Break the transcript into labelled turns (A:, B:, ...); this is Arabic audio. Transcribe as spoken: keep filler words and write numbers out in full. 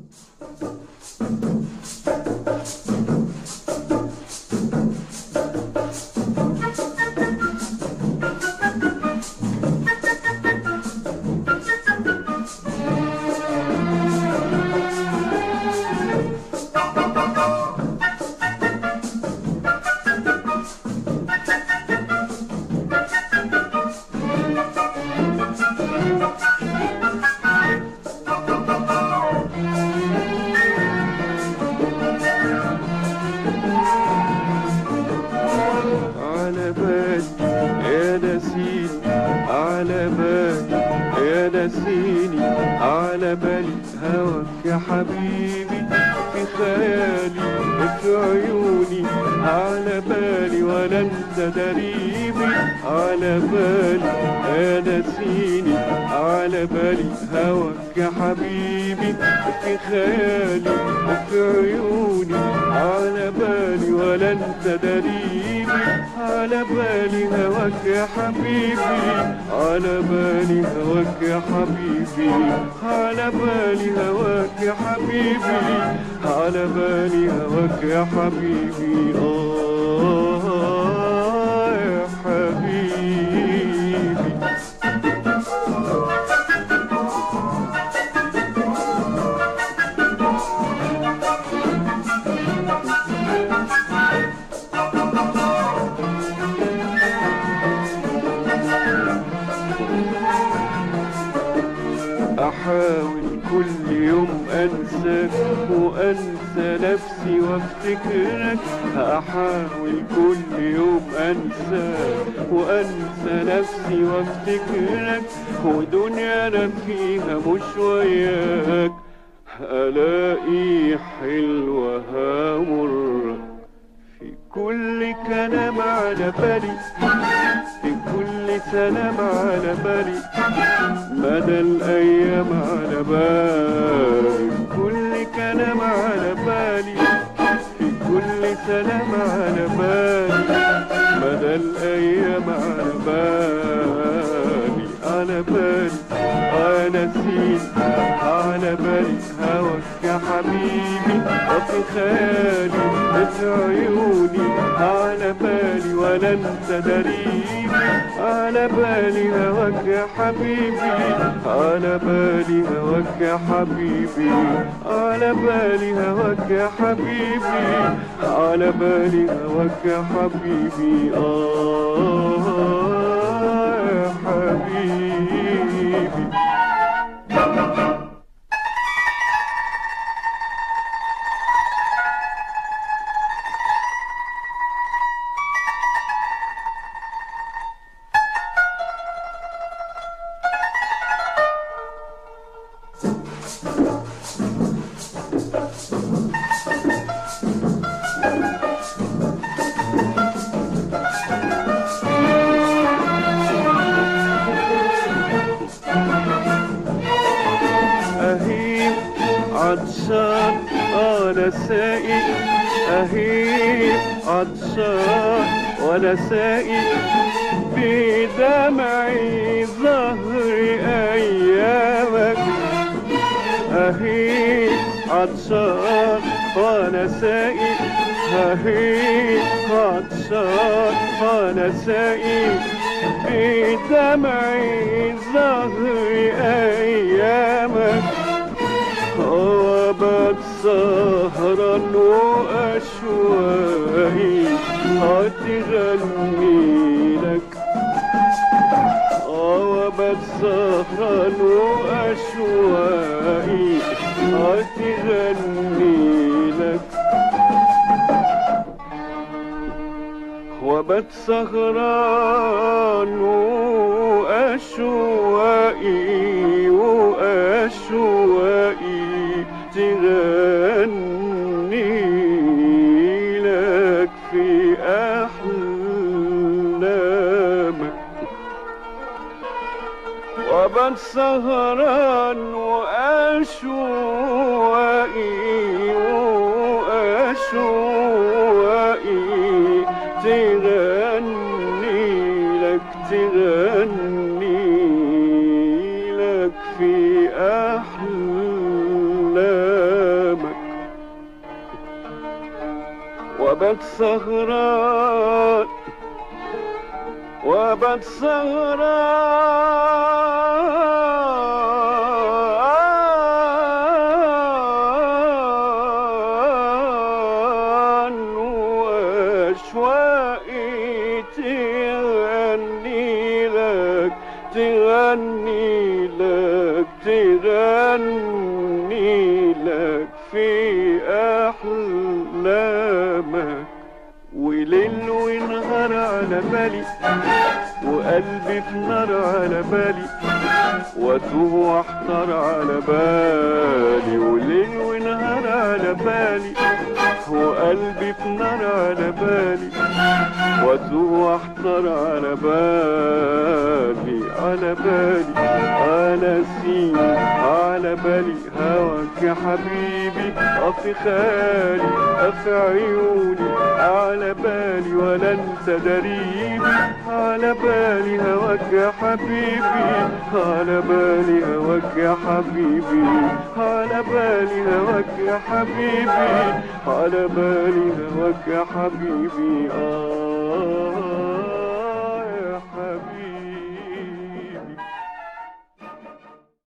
A: على بالي هواك يا حبيبي، في خيالي في عيوني، على بالي ولا انت دريبي، على بالي يا نسيني، على بالي هواك يا حبيبي، في خيالي في عيوني، على بالي ولا انت دريبي، على بالي هواك يا حبيبي، على بالي هواك يا حبيبي، على بالي هواك يا حبيبي، على بالي هواك يا حبيبي، آه يا حبيبي. أحاول كل يوم أنساك وأنسى نفسي وافتكرك، أحاول كل يوم أنساك وأنسى نفسي وافتكرك، ودنيا أنا فيها مش وياك، ألاقي حلوها مرة في كل كلام على بالي، في كل سلام على بالي، مدى الأيام على بالي، كل كلام على بالي، في كل سلام على بالي، مدى الأيام على بالي، على بالي أنا نسيت، على بالي هواك يا حبيبي، وفي خيالي في عيوني، على بالي ولا انت دريبي، على بالي هواك يا حبيبي، على بالي هواك يا حبيبي، على بالي هواك يا حبيبي، على بالي هواك يا حبيبي، آه يا حبيبي. عطشان أنا سائق، أهيب عطشان وأنا سائق، بدمعي ظهر أيامك، أهيب عطشان وأنا سائق، أهيب عطشان وأنا سائق، بدمعي ظهر أيامك، وبات سهرا وأشواقي هتغني لك، وبات سهرا وأشواقي هتغني لك، وبات سهران وأشواقي وأشواقي تغني لك في أحلامك، وبات سهران وأشواقي وأشواقي تغني لك، تغني لك في أحلامك. وبت سهران وبت سهران وأشواقي تغني لك تغني لك تغني لك في أحلامك. وليل ونهار على بالي وقلبي في نار على بالي واتوه واحتار على بالي. وليل ونهار على بالي وقلبي في نار على بالي واتوه واحتار على بالي على بالي على سيني على بالي هواك يا حبيبي أفي خالي أفي عيوني على بالي ولا انت دريبي على بالي هواك يا حبيبي على بالي هواك يا حبيبي على بالي هواك يا حبيبي على بالي هواك يا حبيبي. آه